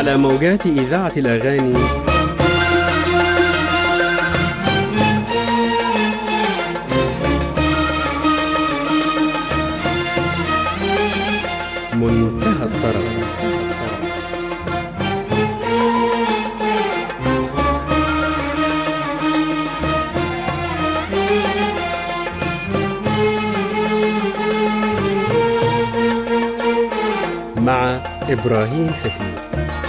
على موجات إذاعة الأغاني منتهى الطرب. مع إبراهيم حفيظ.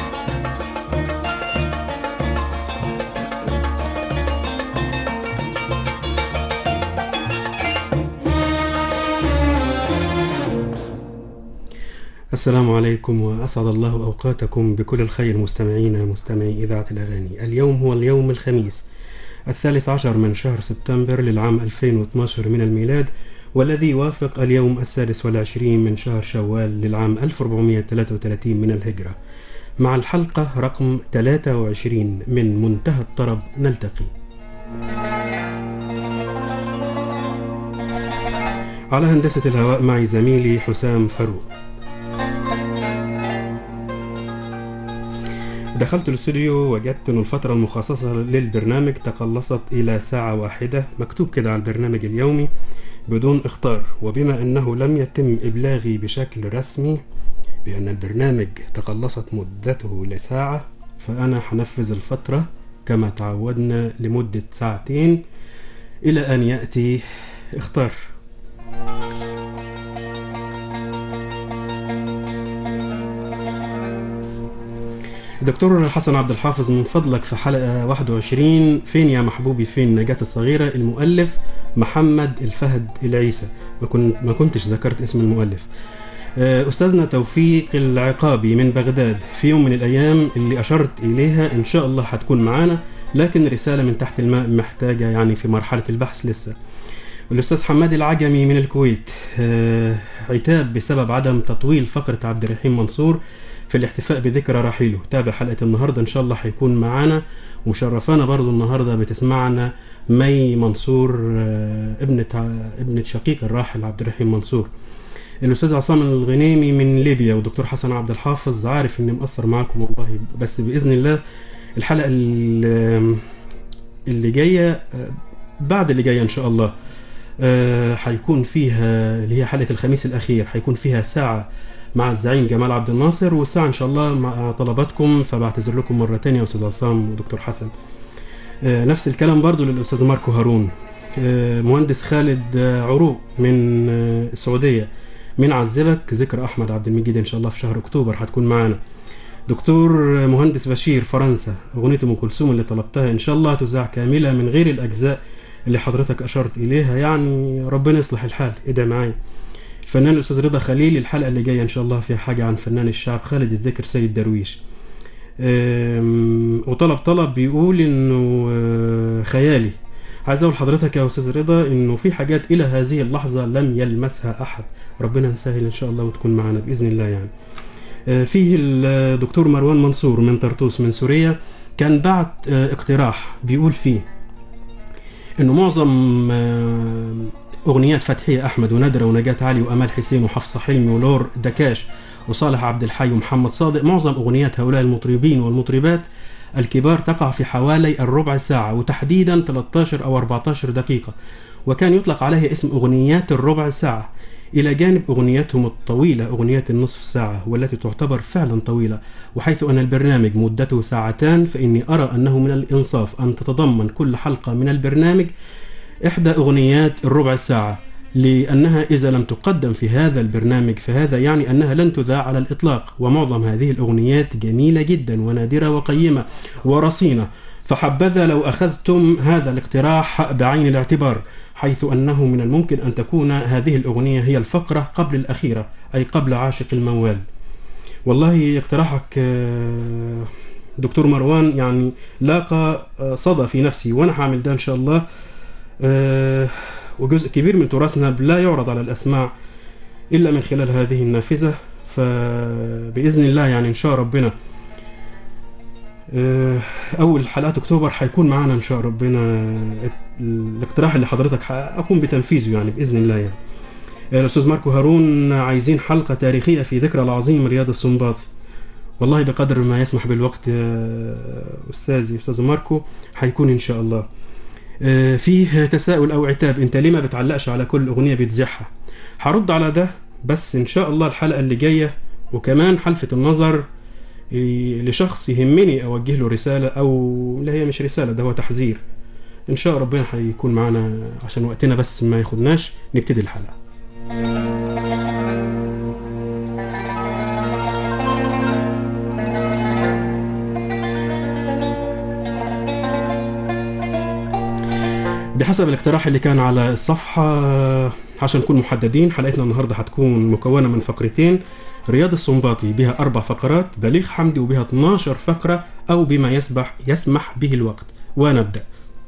السلام عليكم وأسعد الله أوقاتكم بكل الخير مستمعي إذاعة الأغاني. اليوم هو اليوم الخميس 13 من شهر سبتمبر للعام 2012 من الميلاد، والذي يوافق اليوم 26 من شهر شوال للعام 1433 من الهجرة. مع الحلقة رقم 23 من منتهى الطرب نلتقي. على هندسة الهواء معي زميلي حسام فاروق. دخلت الاستوديو وجدت أن الفترة المخصصة للبرنامج تقلصت إلى ساعة واحدة، مكتوب كده على البرنامج اليومي بدون اخطار. وبما أنه لم يتم إبلاغي بشكل رسمي بأن البرنامج تقلصت مدته لساعة، فأنا حنفذ الفترة كما تعودنا لمدة ساعتين إلى أن يأتي اختار. دكتور حسن عبد الحافظ، من فضلك في حلقة 21 فين يا محبوبي فين نجاة الصغيرة، المؤلف محمد الفهد العيسى. ما كنتش ذكرت اسم المؤلف. أستاذنا توفيق العقابي من بغداد، في يوم من الأيام اللي أشرت إليها إن شاء الله هتكون معانا، لكن رسالة من تحت الماء محتاجة يعني في مرحلة البحث لسه. الأستاذ حماد العجمي من الكويت، عتاب بسبب عدم تطويل فقرة عبد الرحيم منصور في الاحتفاء بذكرى رحيله. تابع حلقة النهاردة إن شاء الله هيكون معانا، ومشرفانا برضو النهاردة بتسمعنا مي منصور، ابنة شقيق الراحل عبد الرحيم منصور. الأستاذ عصام الغنيمي من ليبيا، ودكتور حسن عبد الحافظ، عارف إني مقصر معكم والله، بس بإذن الله الحلقة اللي جاية بعد اللي جاية إن شاء الله هيكون فيها، اللي هي حلقة الخميس الأخير، هيكون فيها ساعة مع الزعيم جمال عبد الناصر، والساعة إن شاء الله مع طلباتكم، فبعتذر لكم مرة تانية يا أستاذ عصام ودكتور حسن. نفس الكلام برضو للأستاذ ماركو هارون. مهندس خالد عروق من السعودية، من عذبك ذكر أحمد عبد المجيد إن شاء الله في شهر أكتوبر هتكون معانا. دكتور مهندس بشير فرنسا، أغنية أم كلثوم اللي طلبتها إن شاء الله تذاع كاملة من غير الأجزاء اللي حضرتك أشرت إليها، يعني ربنا يصلح الحال، ادعي معايا. الفنان الأستاذ رضا خليل، الحلقة اللي جاية إن شاء الله فيها حاجة عن فنان الشعب خالد الذكر سيد درويش. وطلب بيقول إنه خيالي. عايز أقول لحضرتك يا أستاذ رضا إنه في حاجات إلى هذه اللحظة لم يلمسها أحد، ربنا يسهل إن شاء الله وتكون معنا بإذن الله. يعني فيه الدكتور مروان منصور من طرطوس من سوريا، كان بعت اقتراح بيقول فيه إنه معظم أغنيات فتحية أحمد ونادرة ونجاة علي وأمال حسين وحفصة حلمي ولور دكاش وصالح عبد الحي ومحمد صادق، معظم أغنيات هؤلاء المطربين والمطربات الكبار تقع في حوالي الربع ساعة، وتحديدا 13 أو 14 دقيقة، وكان يطلق عليها اسم أغنيات الربع ساعة، إلى جانب أغنياتهم الطويلة أغنيات النصف ساعة، والتي تعتبر فعلا طويلة. وحيث أن البرنامج مدته ساعتان، فإني أرى أنه من الإنصاف أن تتضمن كل حلقة من البرنامج إحدى أغنيات الربع ساعة، لأنها إذا لم تقدم في هذا البرنامج فهذا يعني أنها لن تذاع على الإطلاق، ومعظم هذه الأغنيات جميلة جدا ونادرة وقيمة ورصينة، فحبذا لو أخذتم هذا الاقتراح بعين الاعتبار، حيث أنه من الممكن أن تكون هذه الأغنية هي الفقرة قبل الأخيرة، أي قبل عاشق الموال. والله اقتراحك دكتور مروان يعني لاقى صدى في نفسي، وأنا هعمل ده إن شاء الله. وجزء كبير من تراثنا لا يعرض على الأسماع إلا من خلال هذه النافذة، فبإذن الله يعني إن شاء ربنا أول حلقات أكتوبر هيكون معنا إن شاء ربنا الاقتراح اللي حضرتك أقوم بتنفيذه يعني بإذن الله. يعني الأستاذ ماركو هارون عايزين حلقة تاريخية في ذكرى العظيم رياض السنباطي، والله بقدر ما يسمح بالوقت يا أستاذي أستاذ ماركو هيكون إن شاء الله. فيه تساؤل أو عتاب، أنت ليه ما بتعلقش على كل أغنية بتذيعها؟ هرد على ده بس إن شاء الله الحلقة اللي جاية. وكمان حلفت النظر لشخص يهمني أوجه له رسالة، أو لا هي مش رسالة، ده هو تحذير. إن شاء ربنا هيكون معنا عشان وقتنا بس ما ياخدناش، نبتدي الحلقة. بحسب الاقتراح اللي كان على الصفحة، عشان نكون محددين، حلقتنا النهاردة هتكون مكونة من فقرتين: رياض السنباطي بها 4 فقرات، بليغ حمدي وبها 12 فقرة أو بما يسمح به الوقت. ونبدأ.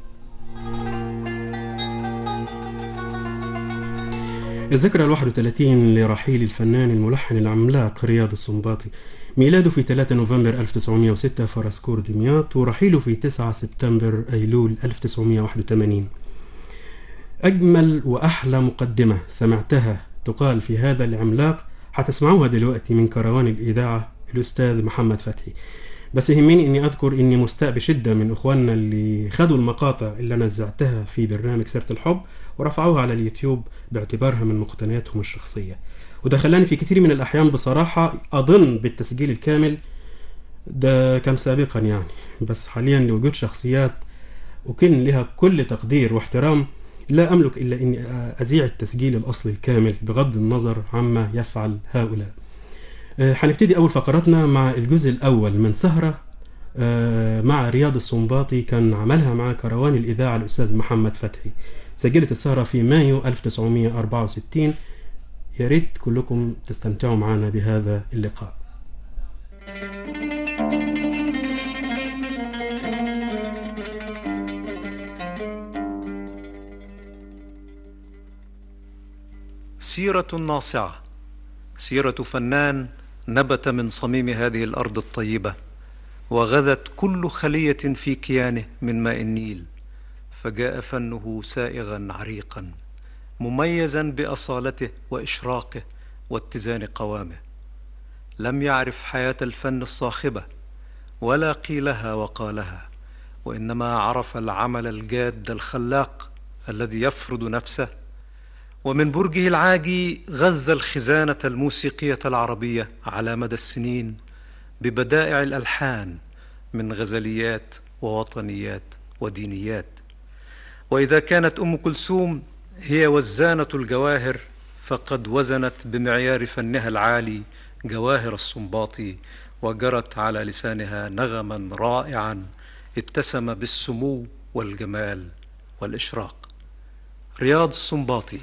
الذكرى 31 لرحيل الفنان الملحن العملاق رياض السنباطي. ميلاده في 3 نوفمبر 1906 فرسكور دمياط، ورحيله في 9 سبتمبر أيلول 1981. أجمل وأحلى مقدمة سمعتها تقال في هذا العملاق هتسمعوها دلوقتي من كروان الإذاعة الأستاذ محمد فتحي. بس يهمني إني أذكر إني مستاء بشدة من إخواننا اللي خدوا المقاطع اللي أنا نزعتها في برنامج سيرة الحب ورفعوها على اليوتيوب باعتبارها من مقتنياتهم الشخصية، وده خلاني في كثير من الأحيان بصراحة أظن بالتسجيل الكامل. ده كان سابقا يعني، بس حاليا لوجود شخصيات وكن لها كل تقدير واحترام لا أملك إلا أني أذيع التسجيل الأصلي الكامل بغض النظر عما يفعل هؤلاء. هنبتدي أول فقراتنا مع الجزء الأول من سهرة مع رياض السنباطي، كان عملها مع كروان الإذاعة الأستاذ محمد فتحي. سجلت السهرة في مايو 1964. يا ريت كلكم تستمتعوا معنا بهذا اللقاء. سيرة ناصعة، سيرة فنان نبت من صميم هذه الأرض الطيبة، وغذت كل خلية في كيانه من ماء النيل، فجاء فنه سائغا عريقا مميزا بأصالته وإشراقه واتزان قوامه. لم يعرف حياة الفن الصاخبة ولا قيلها وقالها، وإنما عرف العمل الجاد الخلاق الذي يفرض نفسه، ومن برجه العاجي غذى الخزانة الموسيقية العربية على مدى السنين ببدائع الألحان من غزليات ووطنيات ودينيات. وإذا كانت أم كلثوم هي وزانة الجواهر، فقد وزنت بمعيار فنها العالي جواهر السنباطي، وجرت على لسانها نغما رائعا اتسم بالسمو والجمال والإشراق. رياض السنباطي.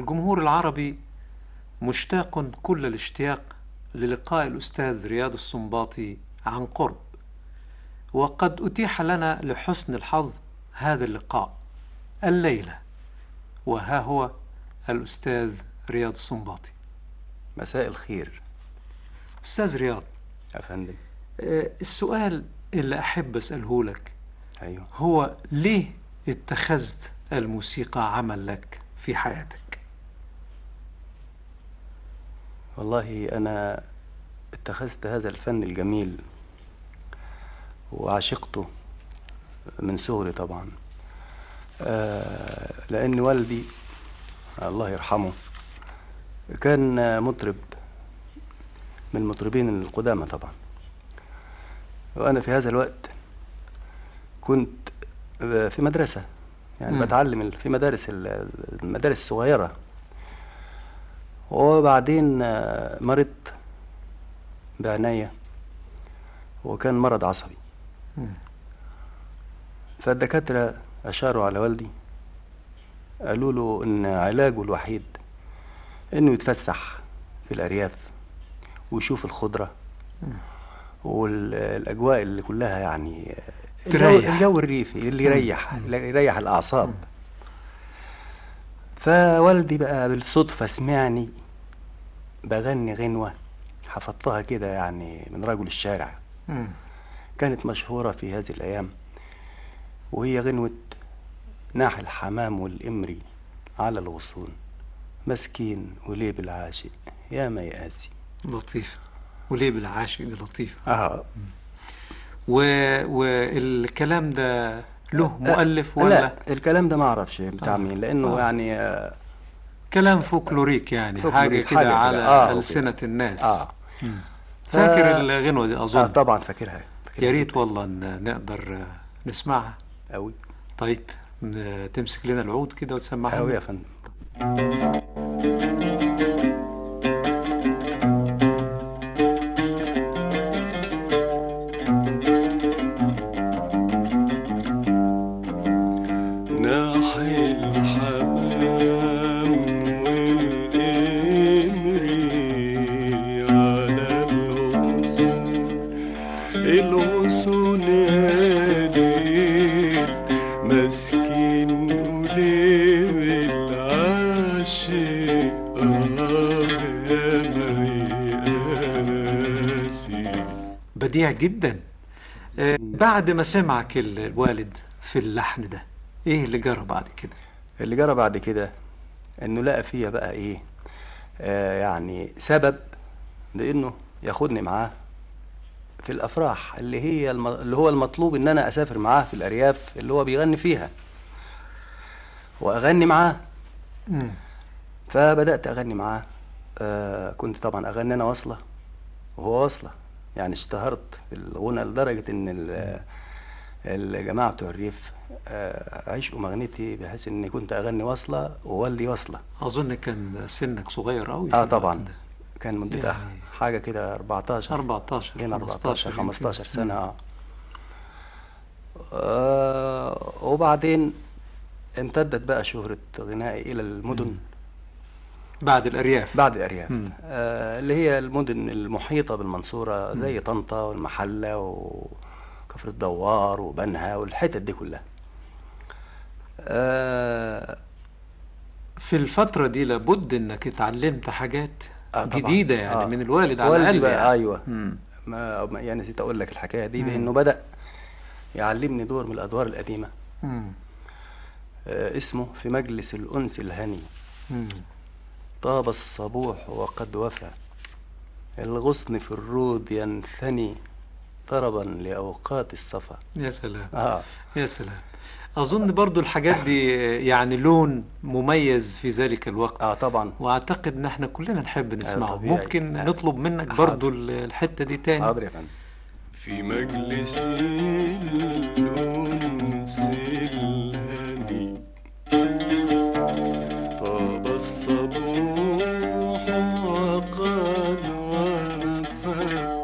الجمهور العربي مشتاق كل الاشتياق للقاء الأستاذ رياض السنباطي عن قرب، وقد أتيح لنا لحسن الحظ هذا اللقاء الليلة، وها هو الأستاذ رياض السنباطي. مساء الخير. أستاذ رياض يا فندم. السؤال اللي أحب أسأله لك أيوه. هو ليه اتخذت الموسيقى عمل لك في حياتك؟ والله أنا اتخذت هذا الفن الجميل وعشقته من صغري طبعا، لأن والدي الله يرحمه كان مطرب من المطربين القدامى طبعا، وأنا في هذا الوقت كنت في مدرسة، يعني بتعلم في المدارس الصغيرة، وبعدين مرضت بعناية وكان مرض عصبي. فالدكاترة أشاروا على والدي، قالوا له إن علاجه الوحيد إنه يتفسح في الأرياف ويشوف الخضرة والأجواء اللي كلها يعني الجو الريفي اللي يريح الأعصاب. فوالدي بقى بالصدفة سمعني بغني غنوة حفظتها كده يعني من رجل الشارع، كانت مشهورة في هذه الأيام، وهي غنوة ناح الحمام والإمري على الغصون، مسكين وليه بالعاشق يا ما يقاسي. لطيفة، وليه بالعاشق دي لطيفة. والكلام ده له مؤلف ولا؟ لا، الكلام ده ما اعرفش بتاع مين، لانه يعني كلام فولكلوريك يعني، فولكلوريك حاجة كده على ألسنة الناس. فاكر الغنوة دي أظن؟ طبعا فاكرها. يا ريت والله نقدر نسمعها أوي. طيب تمسك لنا العود كده وتسمعها أوي يا فندم. بديع جدا. بعد ما سمعك الوالد في اللحن ده، ايه اللي جرى بعد كده؟ اللي جرى بعد كده انه لقى فيا بقى ايه، يعني سبب لانه ياخدني معاه في الافراح اللي هو المطلوب ان انا اسافر معاه في الارياف اللي هو بيغني فيها واغني معاه. فبدات اغني معاه. كنت طبعا اغني انا وصله وهو وصله، يعني اشتهرت في الغنى لدرجه ان الجماعه بتوع الريف عشقوا مغنيتي، بحيث اني كنت اغني وصله ووالدي وصله. اظن كان سنك صغير قوي. طبعا كان مدتها يعني حاجه كده 14 15 سنه. وبعدين امتدت بقى شهره غنائي الى المدن بعد الارياف. اللي هي المدن المحيطه بالمنصوره زي طنطا والمحله وكفر الدوار وبنها والحتت دي كلها. في الفتره دي لابد انك اتعلمت حاجات جديده يعني من الوالد على الاقل يعني. ايوه. ما يعني نسيت اقول لك الحكايه دي، بانه بدا يعلمني دور من الادوار القديمه اسمه في مجلس الانس الهني. طاب الصبوح وقد وفى، الغصن في الرود ينثني طربا لأوقات الصفا. يا سلام. يا سلام. أظن برضو الحاجات دي يعني لون مميز في ذلك الوقت. طبعا. وأعتقد إن احنا كلنا نحب نسمعه. ممكن نطلب منك برضو الحتة دي تاني؟ حاضر يا فندم. في مجلس الأنس الهني طاب الصبوح وقد وفى،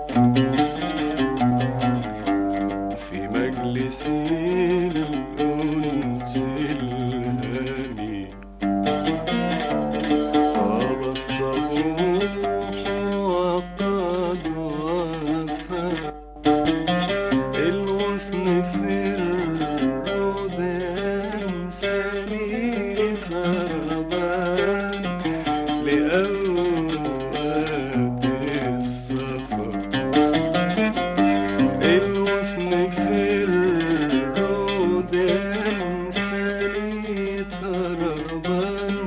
في مجلس الأنس الهني الغصن في الروض ينساني خربان لأوقات السفر. الغصن في الروض ينساني خربان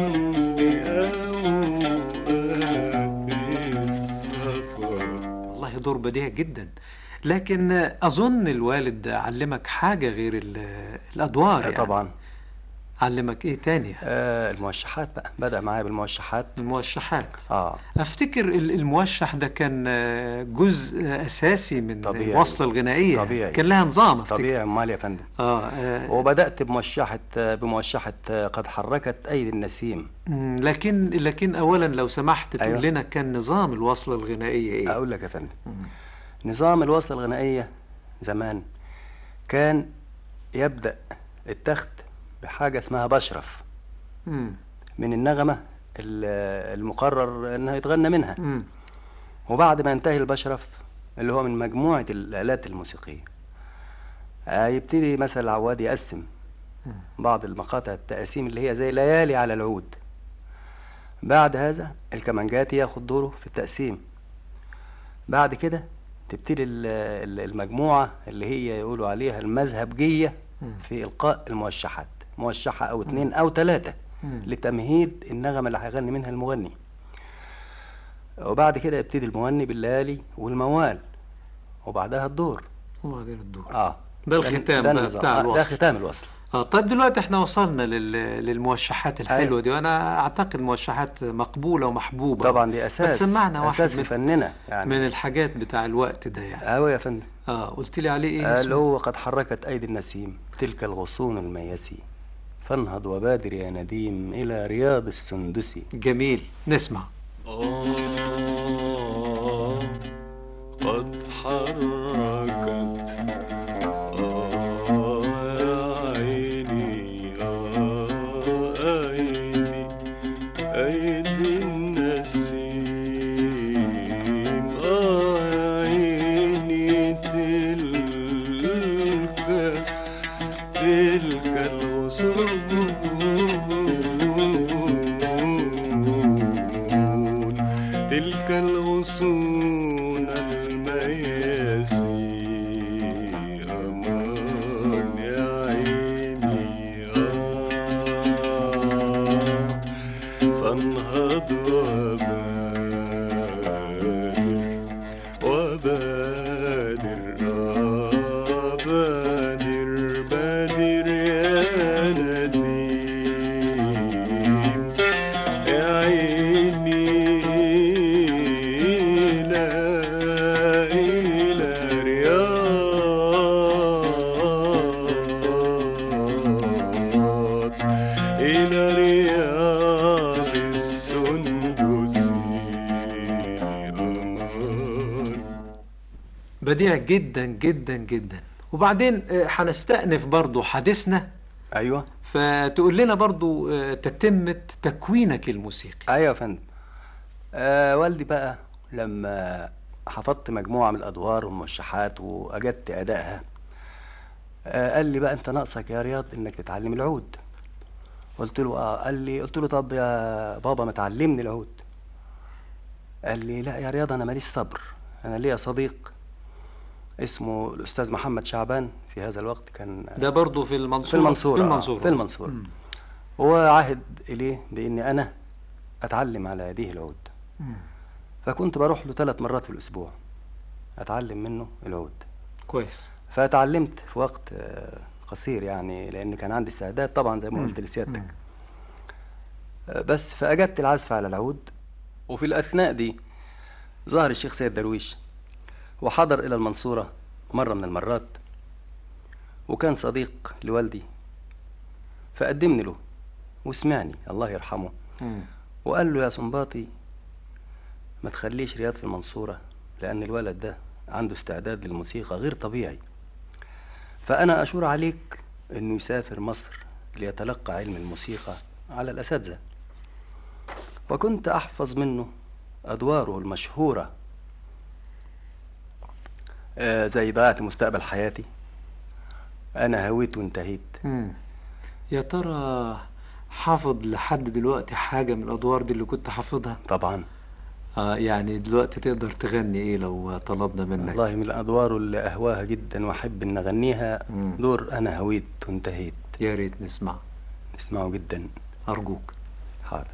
لأوقات السفر. والله دور بديع جدا. لكن أظن الوالد علمك حاجة غير الأدوار يعني. طبعا. علمك إيه تاني؟ الموشحات بقى، بدأ معايا بالموشحات. الموشحات. اه أفتكر الموشح ده كان جزء أساسي من طبيعي. الوصلة الغنائية. طبيعي. كان لها نظام أفتكر. طبيعي، امال يا فندم. آه. وبدأت بموشحة قد حركت أيدي النسيم. لكن أولا لو سمحت تقول أيوة. لنا كان نظام الوصلة الغنائية إيه؟ أقول لك يا فندم. نظام الوصلة الغنائية زمان كان يبدأ التخت بحاجة اسمها بشرف من النغمة المقرر أنها يتغنى منها. وبعد ما ينتهي البشرف اللي هو من مجموعة الآلات الموسيقية يبتدي مثلا العواد يقسم بعض المقاطع التقاسيم اللي هي زي ليالي على العود. بعد هذا الكمانجاتي ياخد دوره في التقسيم. بعد كده تبتدي المجموعة اللي هي يقولوا عليها المذهبجية في إلقاء الموشحات، موشحة أو 2 أو 3 لتمهيد النغمة اللي هيغني منها المغني. وبعد كده يبتدي المغني بالليالي والموال، وبعدها الدور. وبعدين الدور. ده الختام بقى بتاع الوصل. ده ختام الوصل. طيب دلوقتي احنا وصلنا للموشحات الحلوة دي، وانا اعتقد موشحات مقبولة ومحبوبة. طبعا دي اساس، تسمعنا واحد اساس في فننا يعني من الحاجات بتاع الوقت ده يعني. ايوه يا فندم. قلت لي عليه ايه؟ اللي هو قد حركت ايدي النسيم تلك الغصون الميسي، فانهض وبادر يا نديم الى رياض السندسي. جميل، نسمع. قد حركت أيدي النسيم عيني تلك الغصون تلك الغصون المياسي أمان يا عيني فانهض بادر يا نديم يا عيني إلى رياض السندسي أمان. بديع جدا جدا جدا. وبعدين هنستأنف برضو حديثنا. ايوه. فتقول لنا برضو تتمة تكوينك الموسيقي. ايوه يا فندم. والدي بقى لما حفظت مجموعة من الأدوار والموشحات وأجدت أدائها قال لي بقى أنت ناقصك يا رياض إنك تتعلم العود. قلت له قلت له طب يا بابا ما تعلمني العود. قال لي لا يا رياض أنا ماليش صبر. أنا ليا صديق اسمه الأستاذ محمد شعبان، في هذا الوقت كان ده برضو في المنصورة. في المنصورة. وعهد إليه بإني أنا أتعلم على يديه العود. فكنت بروح له 3 مرات في الأسبوع أتعلم منه العود. كويس. فتعلمت في وقت قصير يعني، لأن كان عندي استعداد طبعا زي ما قلت لسيادتك. بس فأجدت العزف على العود. وفي الأثناء دي ظهر الشيخ سيد درويش وحضر إلى المنصورة مرة من المرات، وكان صديق لوالدي، فقدمني له وسمعني الله يرحمه. وقال له يا صنباطي ما تخليش رياض في المنصورة، لأن الولد ده عنده استعداد للموسيقى غير طبيعي، فأنا أشور عليك أنه يسافر مصر ليتلقى علم الموسيقى على الأساتذة. وكنت أحفظ منه أدواره المشهورة زي ضيعت مستقبل حياتي أنا هويت وانتهيت. يا ترى حافظ لحد دلوقتي حاجة من الأدوار دي اللي كنت حافظها؟ طبعا. يعني دلوقتي تقدر تغني إيه لو طلبنا منك؟ والله من الأدوار اللي أهواها جدا وأحب إن أغنيها دور أنا هويت وانتهيت. يا ريت نسمع. نسمعه جدا أرجوك. حاضر.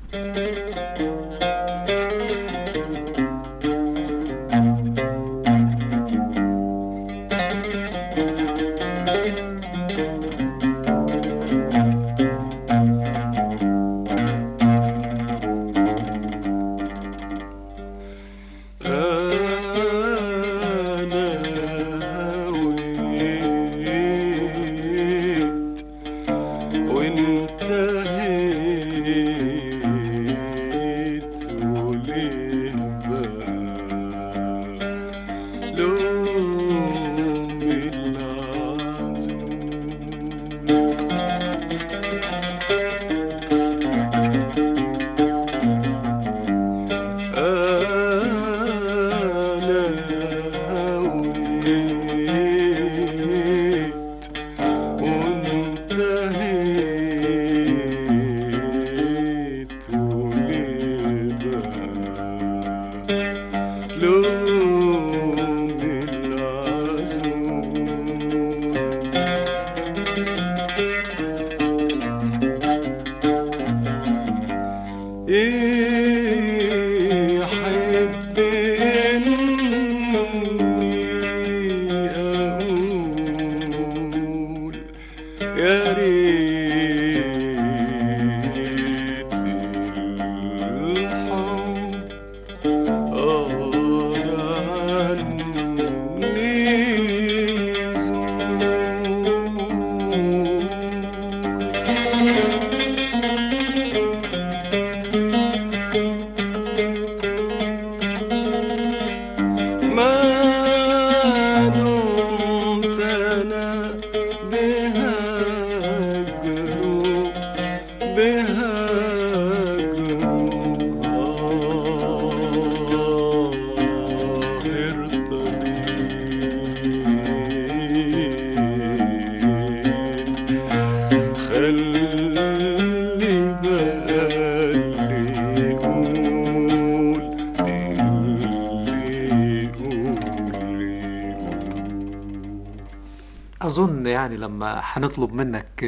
أظن يعني لما هنطلب منك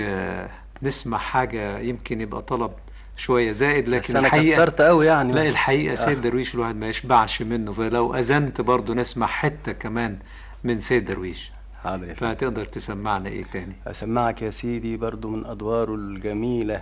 نسمع حاجة يمكن يبقى طلب شوية زائد، لكن أنا الحقيقة كترت قوي يعني. لا الحقيقة سيد درويش الواحد ما يشبعش منه، فلو أذنت برضو نسمع حتة كمان من سيد درويش. حاضر. فتقدر تسمعنا إيه تاني؟ أسمعك يا سيدي برضو من أدواره الجميلة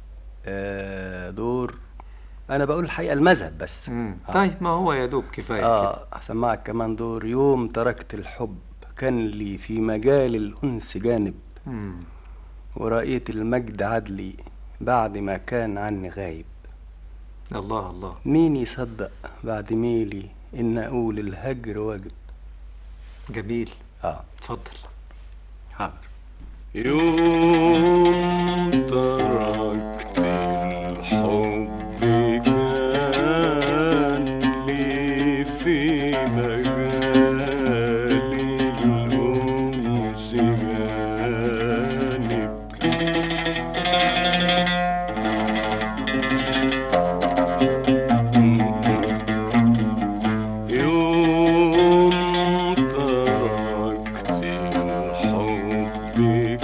دور أنا بقول الحقيقة المذهب بس. طيب ما هو يا دوب كفاية كده. أسمعك كمان دور يوم تركت الحب كان لي في مجال الأنس جانب، ورأيت المجد عدلي بعد ما كان عني غايب. الله الله، مين يصدق بعد ميلي إن أقول الهجر واجب. جميل. اتفضل. حاضر. يوم تركت الحب كان لي في مجال الأنس جانب، يوم تركت الحب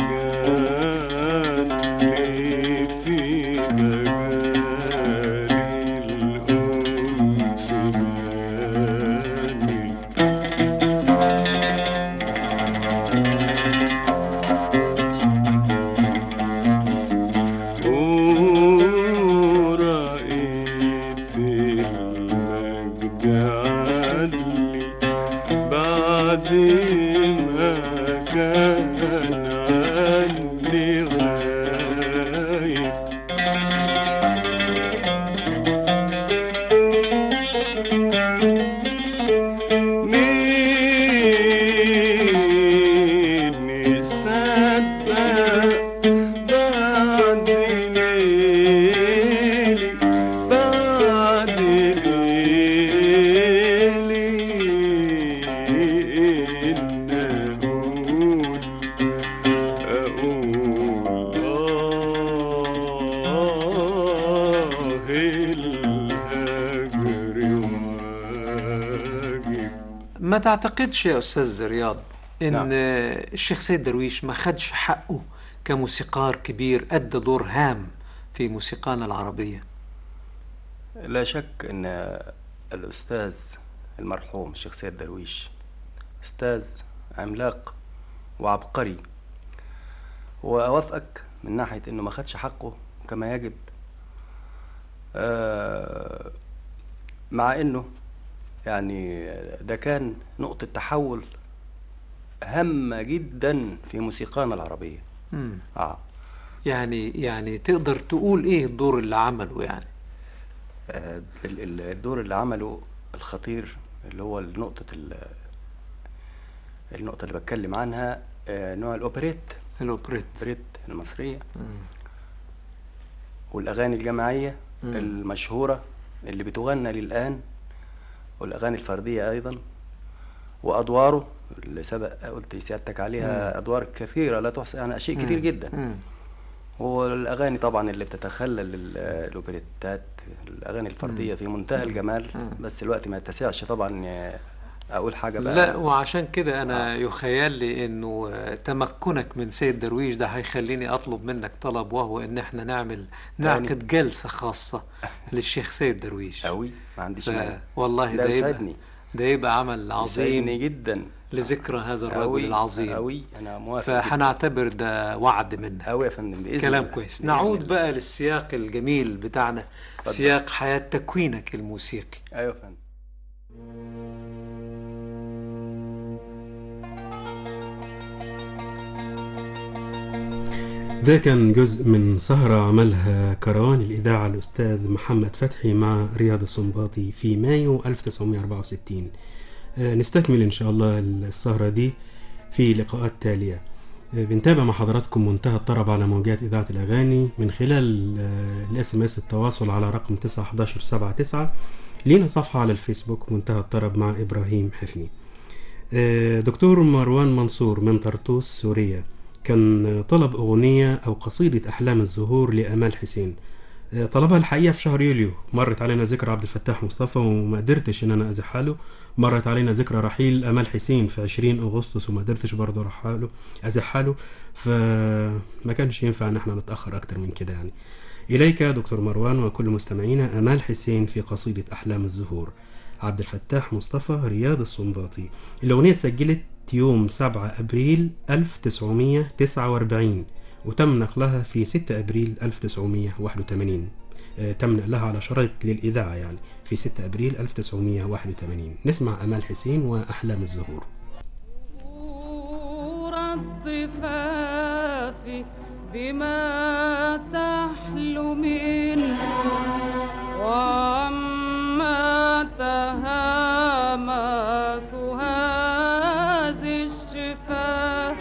كان لي في مجال الأنس جانب، ورأيت المجد عدلي بعد ما كان عني غايب. مين يصدق بعد ليلي بعد ليلي إن أقول ما تعتقدش يا أستاذ رياض إن نعم. الشيخ سيد درويش ما خدش حقه كموسيقار كبير أدى دور هام في موسيقانا العربية؟ لا شك ان الاستاذ المرحوم الشيخ سيد درويش استاذ عملاق وعبقري، واوافقك من ناحيه انه ما خدش حقه كما يجب، مع انه يعني ده كان نقطه تحول هامه جدا في موسيقانا العربيه. يعني تقدر تقول ايه الدور اللي عمله؟ يعني الدور اللي عمله الخطير اللي هو النقطة اللي بتكلم عنها، نوع الأوبريت المصرية والأغاني الجماعية المشهورة اللي بتغنى للآن، والأغاني الفردية أيضا، وأدواره اللي سبق قلت سيادتك عليها أدوار كثيرة لا تحصى، يعني أشياء كتير جدا. والأغاني طبعا اللي بتتخلل الأوبريتات، الأغاني الفردية في منتهى الجمال، بس الوقت ما يتسعش طبعا أقول حاجة بقى. لا، وعشان كده أنا يخيل لي إنه تمكنك من سيد درويش ده هيخليني أطلب منك طلب، وهو إن احنا نعقد جلسة خاصة للشيخ سيد درويش. أوي، ما عنديش مانع والله ده يبقى عمل عظيم جدا لذكرى هذا الرجل العظيم. أوي، أنا موافق. فهنعتبر ده وعد منك. أوي يا فندم، بإذن كلام الله. كويس. نعود بقى للسياق الجميل بتاعنا، سياق حياة تكوينك الموسيقي. أيوة يا فندم. ده كان جزء من سهرة عملها كروان الإذاعة الأستاذ محمد فتحي مع رياض السنباطي في مايو 1964. نستكمل إن شاء الله السهرة دي في لقاءات تالية. بنتابع مع حضراتكم منتهى الطرب على موجات إذاعة الأغاني من خلال الSMS التواصل على رقم 91179. لينا صفحة على الفيسبوك منتهى الطرب مع إبراهيم حفني. دكتور مروان منصور من طرطوس سوريا كان طلب أغنية أو قصيدة أحلام الزهور لأمال حسين. طلبها الحقيقة في شهر يوليو. مرت علينا ذكرى عبد الفتاح مصطفى وما قدرتش إن أنا أزحها له. مرت علينا ذكرى رحيل أمال حسين في 20 أغسطس وما قدرتش برضه أزحها له، فما كانش ينفع إن احنا نتأخر أكتر من كده. يعني إليك دكتور مروان وكل مستمعينا أمال حسين في قصيدة أحلام الزهور، عبد الفتاح مصطفى، رياض السنباطي. الأغنية اتسجلت يوم 7 أبريل 1949 وتم نقلها في 6 أبريل 1981. تم نقلها على شرايط للإذاعة يعني في 6 أبريل 1981. نسمع أمال حسين وأحلام الزهور. الضفاف بما تحلمين وعما تهامات هذه الشفاه،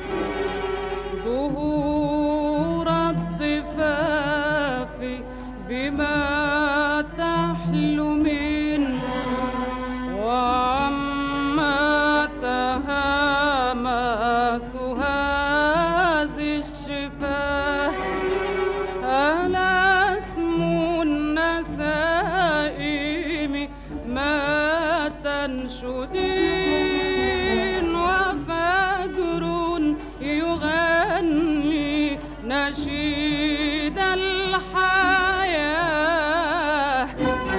ظهور الضفاف بما تحلمين وعما تهامات هذه الشفاه، ألا اسم النسائم ما تنشدين وفجر يغني نشيد الحياة.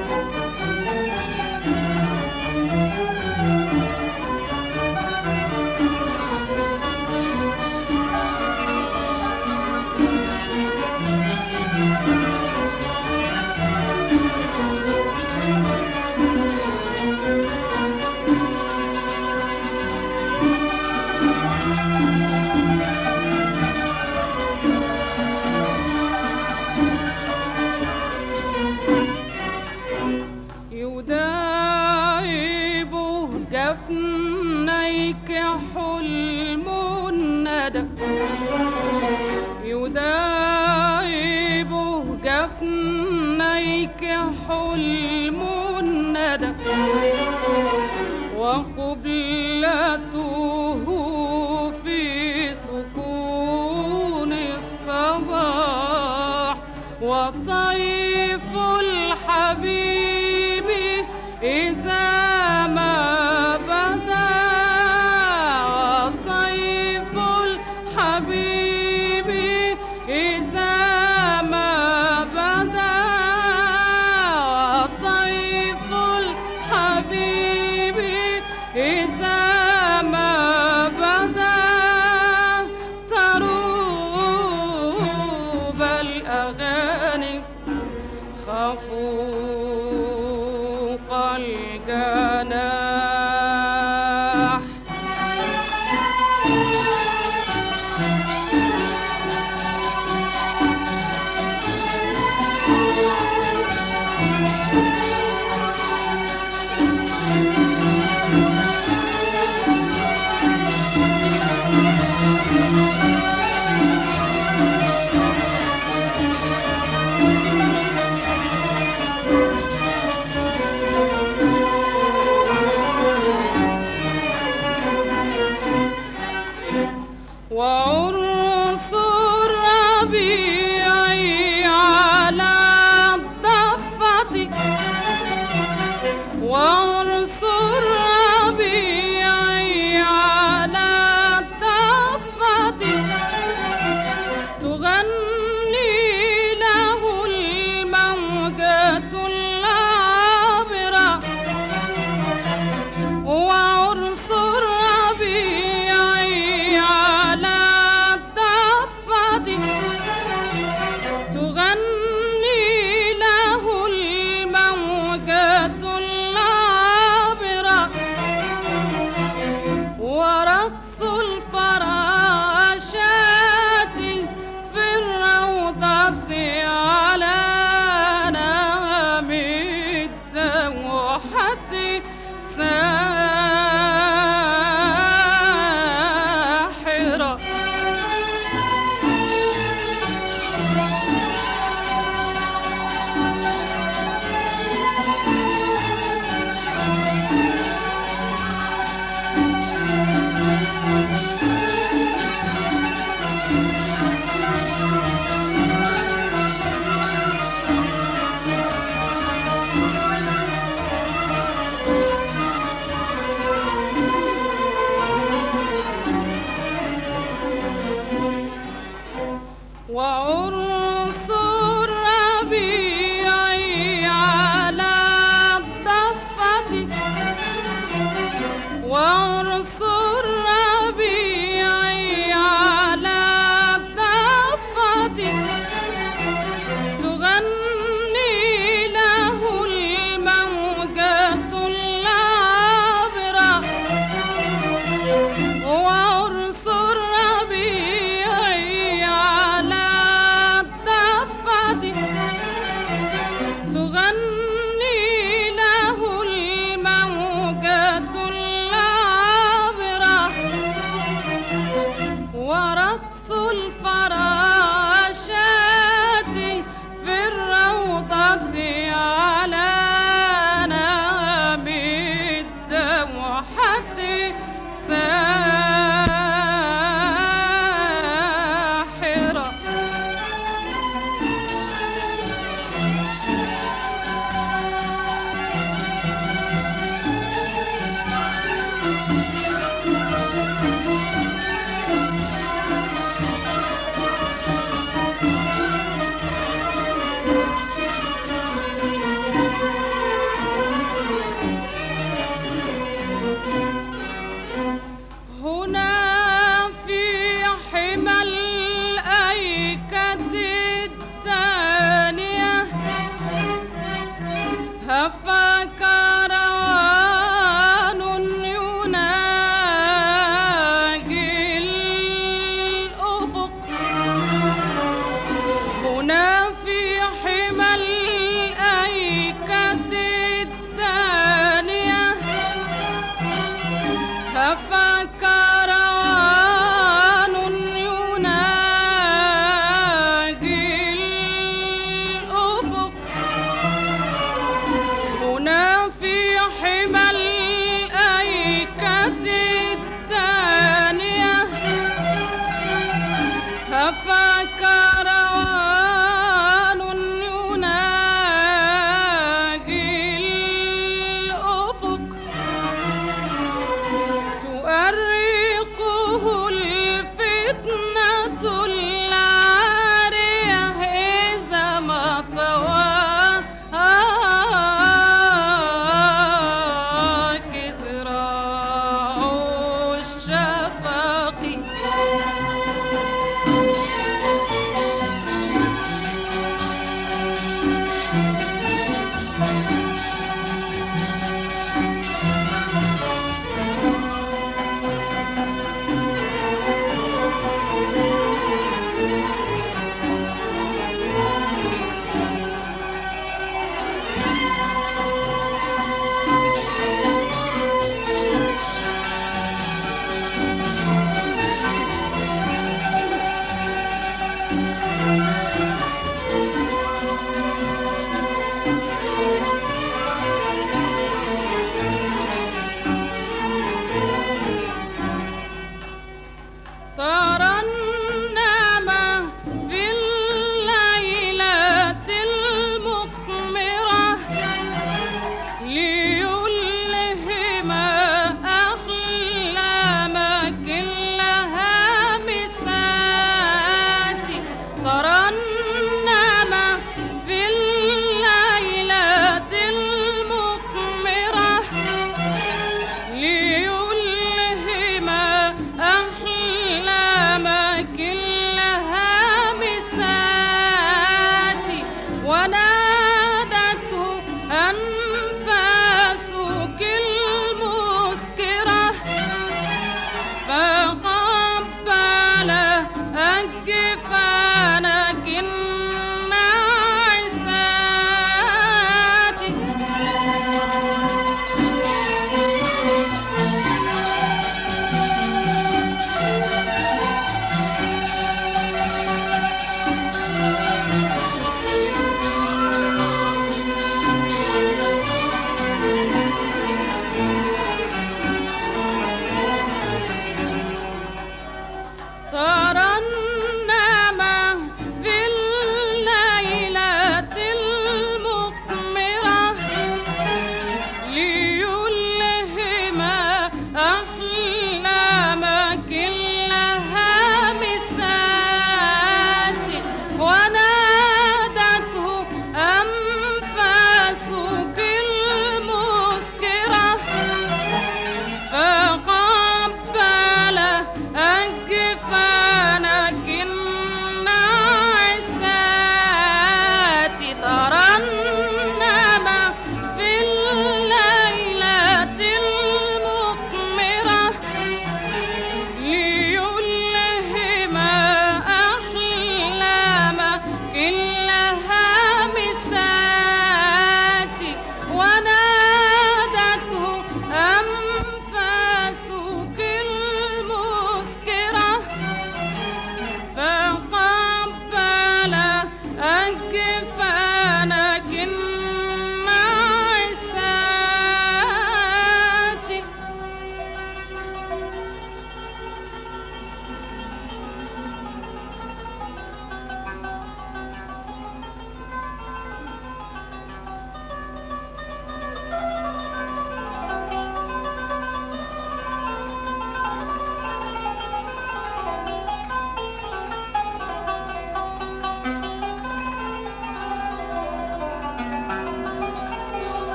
يداعب جفنيك حلم الندى، يداعب جفنيك حلم الندى، وقبلته في سكون الصباح، وطيف الحبيب إذا ما بدا الحبيب إذا ما بدا طيف الحبيب إذا ما بدا تروب الأغاني خفوق الجناح وعرس الربيع على الضفة وعرس الربيع على الضفة تغني له الموجة العابرة وعرس الربيع على الضفة تغني له الموجة العابرة ورقص الفراشات في الروضة على نغم الدوحة ساحرة وعرس الربيع على الضفة وعرس الربيع على الضفة تغني له الموجة العابرة وعرس الربيع على الضفة تغني له الموجة العابرة ورقص الفراشات في الروضة على نغم الدوحة ساحرة هنا في حمى الأيكة الدانية هفى كروان يناجي الأفق هنا في حمى الأيكة الدانية هفى كروان يناجي الأفق هنا في حمى الأيكة الدانية هفى كروان يناجي الأفق تؤرقه الفتنة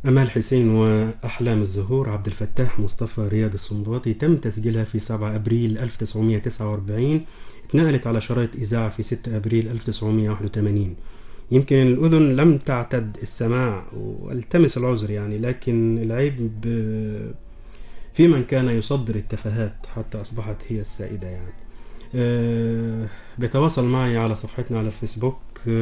أمال حسين وأحلام الزهور، عبد الفتاح مصطفى، رياض السنباطي، تم تسجيلها في 7 أبريل 1949، اتنقلت على شرايط إذاعة في 6 أبريل 1981. يمكن الأذن لم تعتد السماع والتمس العذر يعني، لكن العيب في من كان يصدر التفاهات حتى أصبحت هي السائدة يعني. بيتواصل معي على صفحتنا على الفيسبوك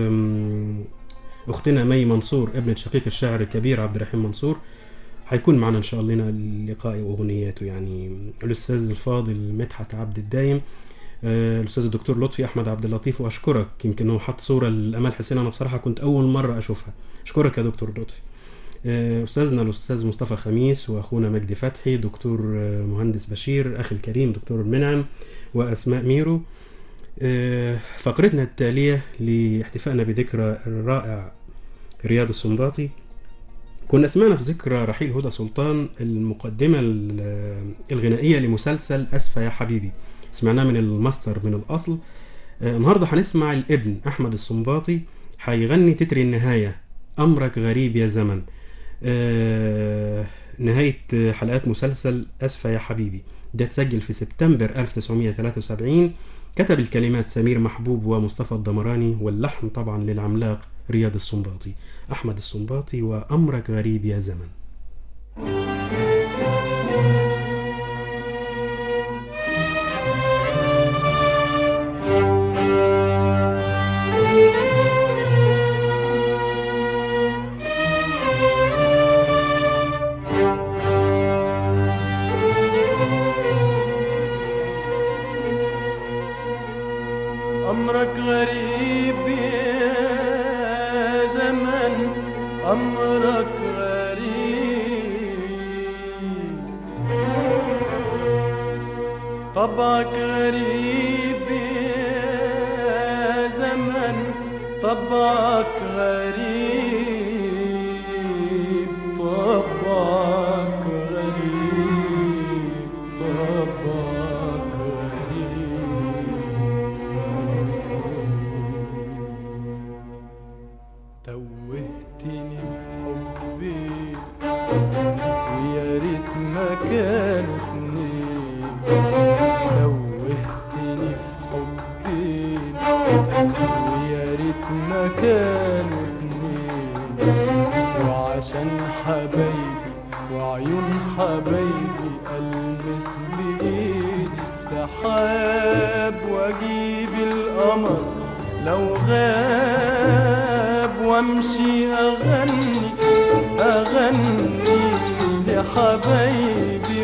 أختنا مي منصور، ابنة شقيق الشاعر الكبير عبد الرحيم منصور، هيكون معنا إن شاء الله اللقاء وأغنياته يعني. الأستاذ الفاضل مدحت عبد الدايم، الأستاذ الدكتور لطفي أحمد عبد اللطيف، وأشكرك. يمكن هو حط صورة لأمال حسين، أنا بصراحة كنت أول مرة أشوفها. أشكرك يا دكتور لطفي. أستاذنا الأستاذ مصطفى خميس، وأخونا مجدي فتحي، دكتور مهندس بشير، أخي الكريم دكتور منعم، وأسماء ميرو. فقرتنا التالية لاحتفائنا بذكرى الرائع رياض السنباطي. كنا سمعنا في ذكرى رحيل هدى سلطان المقدمة الغنائية لمسلسل أسفة يا حبيبي، سمعناه من الماستر من الأصل. النهاردة هنسمع الابن أحمد السنباطي هيغني تتر النهاية، أمرك غريب يا زمن، نهاية حلقات مسلسل أسفة يا حبيبي. ده تسجل في سبتمبر 1973. كتب الكلمات سمير محبوب ومصطفى الدمراني، واللحن طبعا للعملاق رياض السنباطي. أحمد السنباطي وأمرك غريب يا زمن. أمرك غريب يا زمن، أمرك غريب، طبعك غريب يا زمن، طبعك غريب، طبعك غريب، طبعك توهتني في حبي ويا ريت ما كانوا اتنين، توهتني في حبي ويا ريت ما كانوا اتنين، وعشان حبايبي وعيون حبايبي ألمس بإيدي السحاب وأجيب القمر لو غاب، وامشي اغني اغني لحبايبي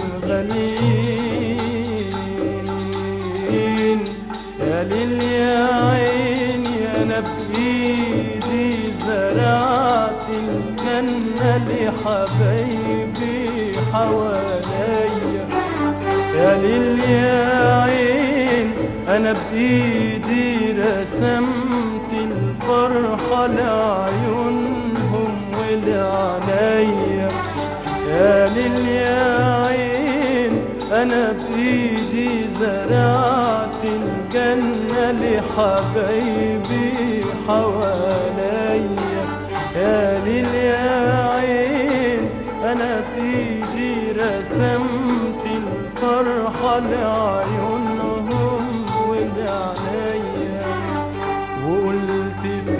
والغالين. يا ليل يا عيني انا بايدي زرعت الجنة لحبايبي حواليا. يا ليل يا عين انا بايدي رسمت الفرحة لعيونهم ولعينيا. يا ليل يا عين أنا بإيدي زرعت الجنة لحبايبي حواليا. يا ليل يا عين أنا بإيدي رسمت الفرحة لعيونهم ولعينيا. وقلت في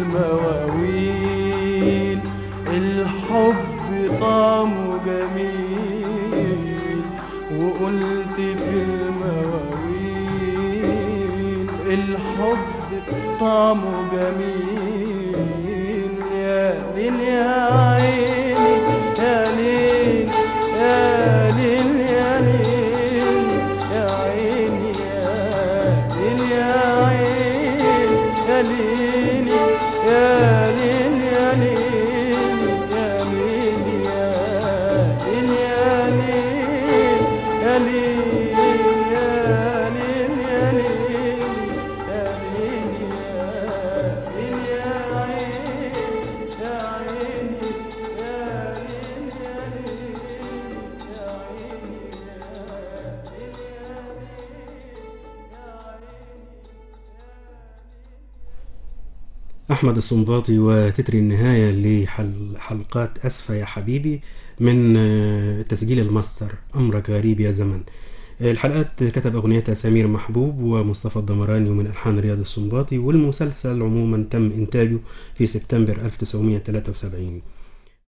المواويل الحب طعمه جميل، وقلت في المواويل الحب طعمه جميل. يا ليل يا عيني يا ليل يا ليل يا ليل يا عيني يا ليل يا عين يا ليل يا ليل يا ليل يا ليل يا ليل يا ليل يا ليل يا ليل يا ليل يا ليل يا عين يا عيني يا ليل يا ليل يا عيني أحمد السنباطي وتتر النهاية لحلقات أسفة يا حبيبي من تسجيل الماستر أمرك غريب يا زمن. الحلقات كتب أغنيتها سمير محبوب ومصطفى الدمراني ومن ألحان رياض السنباطي، والمسلسل عموما تم إنتاجه في سبتمبر 1973.